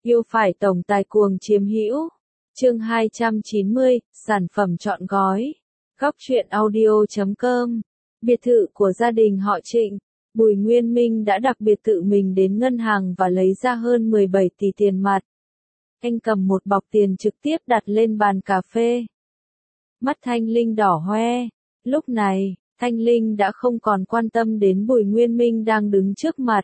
Yêu phải tổng tài cuồng chiếm hữu. Chương 290, sản phẩm trọn gói. Góc truyện audio.com. Biệt thự của gia đình họ Trịnh. Bùi Nguyên Minh đã đặc biệt tự mình đến ngân hàng và lấy ra hơn 17 tỷ tiền mặt. Anh cầm một bọc tiền trực tiếp đặt lên bàn cà phê. Mắt Thanh Linh đỏ hoe. Lúc này, Thanh Linh đã không còn quan tâm đến Bùi Nguyên Minh đang đứng trước mặt.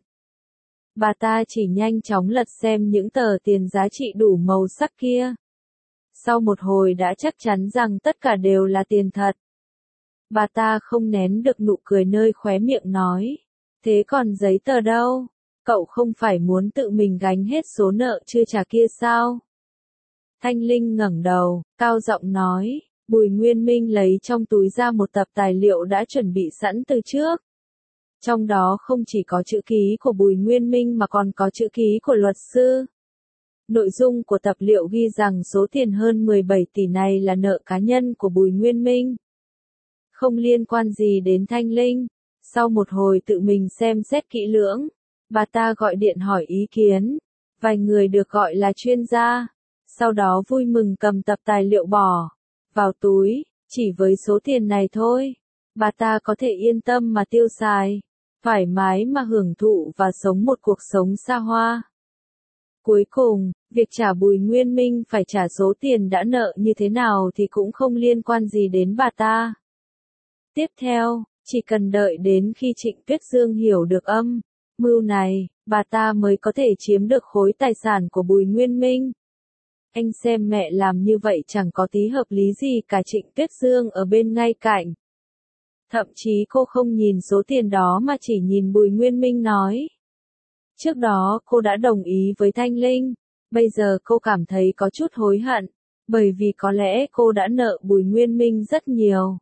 Bà ta chỉ nhanh chóng lật xem những tờ tiền giá trị đủ màu sắc kia. Sau một hồi đã chắc chắn rằng tất cả đều là tiền thật. Bà ta không nén được nụ cười nơi khóe miệng nói. Thế còn giấy tờ đâu? Cậu không phải muốn tự mình gánh hết số nợ chưa trả kia sao? Thanh Linh ngẩng đầu, cao giọng nói. Bùi Nguyên Minh lấy trong túi ra một tập tài liệu đã chuẩn bị sẵn từ trước. Trong đó không chỉ có chữ ký của Bùi Nguyên Minh mà còn có chữ ký của luật sư. Nội dung của tập liệu ghi rằng số tiền hơn 17 tỷ này là nợ cá nhân của Bùi Nguyên Minh. Không liên quan gì đến Thanh Linh. Sau một hồi tự mình xem xét kỹ lưỡng, bà ta gọi điện hỏi ý kiến. Vài người được gọi là chuyên gia. Sau đó vui mừng cầm tập tài liệu bỏ vào túi. Chỉ với số tiền này thôi, bà ta có thể yên tâm mà tiêu xài, thoải mái mà hưởng thụ và sống một cuộc sống xa hoa. Cuối cùng, việc trả Bùi Nguyên Minh phải trả số tiền đã nợ như thế nào thì cũng không liên quan gì đến bà ta. Tiếp theo, chỉ cần đợi đến khi Trịnh Tuyết Dương hiểu được âm mưu này, bà ta mới có thể chiếm được khối tài sản của Bùi Nguyên Minh. Anh xem mẹ làm như vậy chẳng có tí hợp lý gì cả. Trịnh Tuyết Dương ở bên ngay cạnh. Thậm chí cô không nhìn số tiền đó mà chỉ nhìn Bùi Nguyên Minh nói. Trước đó cô đã đồng ý với Thanh Linh, bây giờ cô cảm thấy có chút hối hận, bởi vì có lẽ cô đã nợ Bùi Nguyên Minh rất nhiều.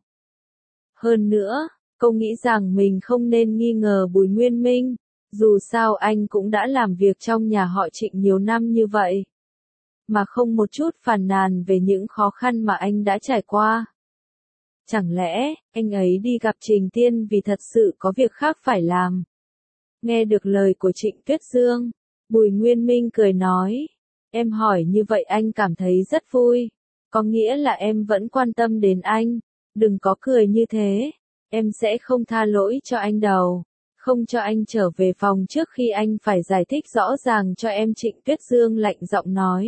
Hơn nữa, cô nghĩ rằng mình không nên nghi ngờ Bùi Nguyên Minh, dù sao anh cũng đã làm việc trong nhà họ Trịnh nhiều năm như vậy, mà không một chút phàn nàn về những khó khăn mà anh đã trải qua. Chẳng lẽ, anh ấy đi gặp Trình Tiên vì thật sự có việc khác phải làm? Nghe được lời của Trịnh Tuyết Dương, Bùi Nguyên Minh cười nói. Em hỏi như vậy anh cảm thấy rất vui. Có nghĩa là em vẫn quan tâm đến anh. Đừng có cười như thế. Em sẽ không tha lỗi cho anh đâu. Không cho anh trở về phòng trước khi anh phải giải thích rõ ràng cho em. Trịnh Tuyết Dương lạnh giọng nói.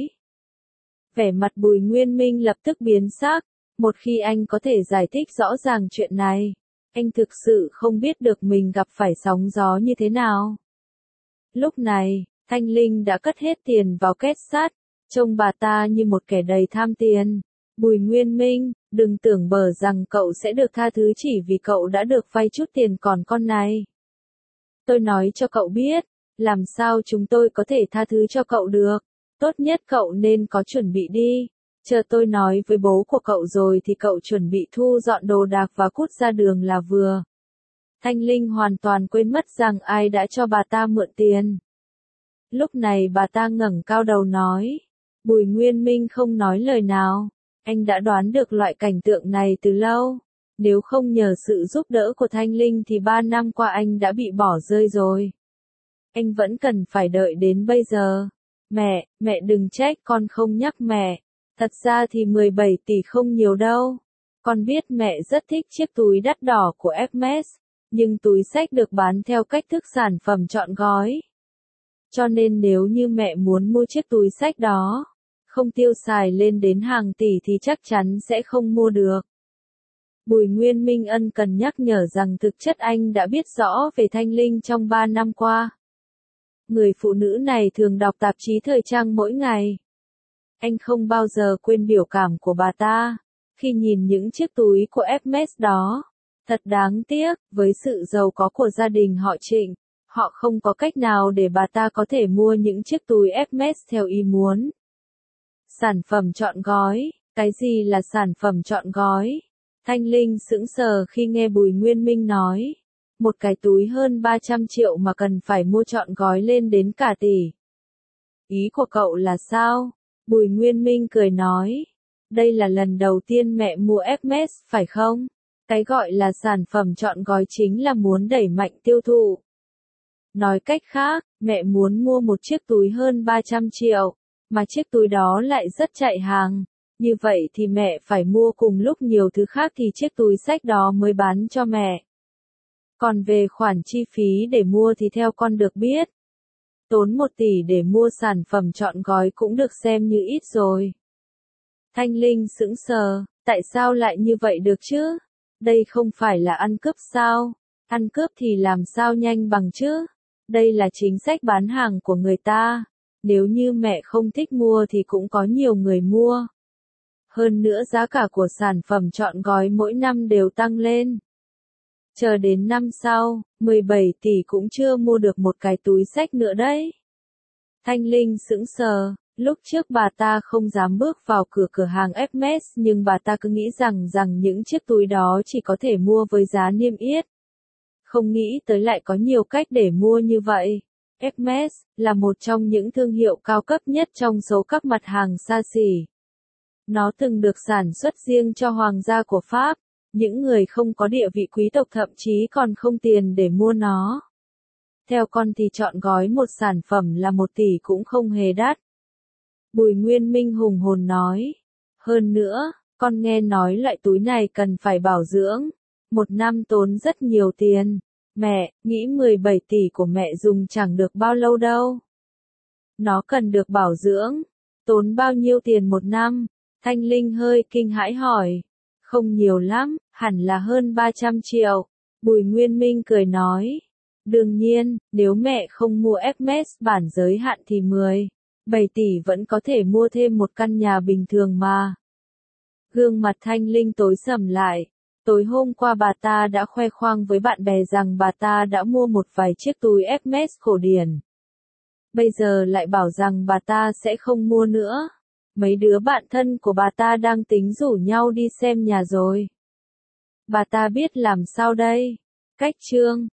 Vẻ mặt Bùi Nguyên Minh lập tức biến sắc. Một khi anh có thể giải thích rõ ràng chuyện này, anh thực sự không biết được mình gặp phải sóng gió như thế nào. Lúc này, Thanh Linh đã cất hết tiền vào két sắt, trông bà ta như một kẻ đầy tham tiền. Bùi Nguyên Minh, đừng tưởng bở rằng cậu sẽ được tha thứ chỉ vì cậu đã được vay chút tiền còn con này. Tôi nói cho cậu biết, làm sao chúng tôi có thể tha thứ cho cậu được. Tốt nhất cậu nên có chuẩn bị đi. Chờ tôi nói với bố của cậu rồi thì cậu chuẩn bị thu dọn đồ đạc và cút ra đường là vừa. Thanh Linh hoàn toàn quên mất rằng ai đã cho bà ta mượn tiền. Lúc này bà ta ngẩng cao đầu nói. Bùi Nguyên Minh không nói lời nào. Anh đã đoán được loại cảnh tượng này từ lâu. Nếu không nhờ sự giúp đỡ của Thanh Linh thì 3 năm qua anh đã bị bỏ rơi rồi. Anh vẫn cần phải đợi đến bây giờ. Mẹ đừng trách con không nhắc mẹ. Thật ra thì 17 tỷ không nhiều đâu. Con biết mẹ rất thích chiếc túi đắt đỏ của Hermes, nhưng túi xách được bán theo cách thức sản phẩm trọn gói. Cho nên nếu như mẹ muốn mua chiếc túi xách đó, không tiêu xài lên đến hàng tỷ thì chắc chắn sẽ không mua được. Bùi Nguyên Minh ân cần nhắc nhở rằng thực chất anh đã biết rõ về Thanh Linh trong 3 năm qua. Người phụ nữ này thường đọc tạp chí thời trang mỗi ngày. Anh không bao giờ quên biểu cảm của bà ta, khi nhìn những chiếc túi của Hermes đó. Thật đáng tiếc, với sự giàu có của gia đình họ Trịnh, họ không có cách nào để bà ta có thể mua những chiếc túi Hermes theo ý muốn. Sản phẩm trọn gói, cái gì là sản phẩm trọn gói? Thanh Linh sững sờ khi nghe Bùi Nguyên Minh nói. Một cái túi hơn 300 triệu mà cần phải mua trọn gói lên đến cả tỷ. Ý của cậu là sao? Bùi Nguyên Minh cười nói. Đây là lần đầu tiên mẹ mua Hermes, phải không? Cái gọi là sản phẩm trọn gói chính là muốn đẩy mạnh tiêu thụ. Nói cách khác, mẹ muốn mua một chiếc túi hơn 300 triệu. mà chiếc túi đó lại rất chạy hàng. Như vậy thì mẹ phải mua cùng lúc nhiều thứ khác thì chiếc túi xách đó mới bán cho mẹ. Còn về khoản chi phí để mua thì theo con được biết, tốn 1 tỷ để mua sản phẩm trọn gói cũng được xem như ít rồi. Thanh Linh sững sờ, tại sao lại như vậy được chứ? Đây không phải là ăn cướp sao? Ăn cướp thì làm sao nhanh bằng chứ? Đây là chính sách bán hàng của người ta. Nếu như mẹ không thích mua thì cũng có nhiều người mua. Hơn nữa giá cả của sản phẩm trọn gói mỗi năm đều tăng lên. Chờ đến năm sau, 17 tỷ cũng chưa mua được một cái túi xách nữa đấy. Thanh Linh sững sờ, lúc trước bà ta không dám bước vào cửa hàng Hermes nhưng bà ta cứ nghĩ rằng những chiếc túi đó chỉ có thể mua với giá niêm yết. Không nghĩ tới lại có nhiều cách để mua như vậy. Hermes là một trong những thương hiệu cao cấp nhất trong số các mặt hàng xa xỉ. Nó từng được sản xuất riêng cho hoàng gia của Pháp. Những người không có địa vị quý tộc thậm chí còn không tiền để mua nó. Theo con thì chọn gói một sản phẩm là 1 tỷ cũng không hề đắt. Bùi Nguyên Minh hùng hồn nói. Hơn nữa, con nghe nói loại túi này cần phải bảo dưỡng. 1 năm tốn rất nhiều tiền. Mẹ, nghĩ 17 tỷ của mẹ dùng chẳng được bao lâu đâu. Nó cần được bảo dưỡng. Tốn bao nhiêu tiền 1 năm? Thanh Linh hơi kinh hãi hỏi. Không nhiều lắm, hẳn là hơn 300 triệu. Bùi Nguyên Minh cười nói. Đương nhiên, nếu mẹ không mua Hermes bản giới hạn thì 7 tỷ vẫn có thể mua thêm một căn nhà bình thường mà. Gương mặt Thanh Linh tối sầm lại. Tối hôm qua bà ta đã khoe khoang với bạn bè rằng bà ta đã mua một vài chiếc túi Hermes cổ điển. Bây giờ lại bảo rằng bà ta sẽ không mua nữa. Mấy đứa bạn thân của bà ta đang tính rủ nhau đi xem nhà rồi. Bà ta biết làm sao đây? Cách chương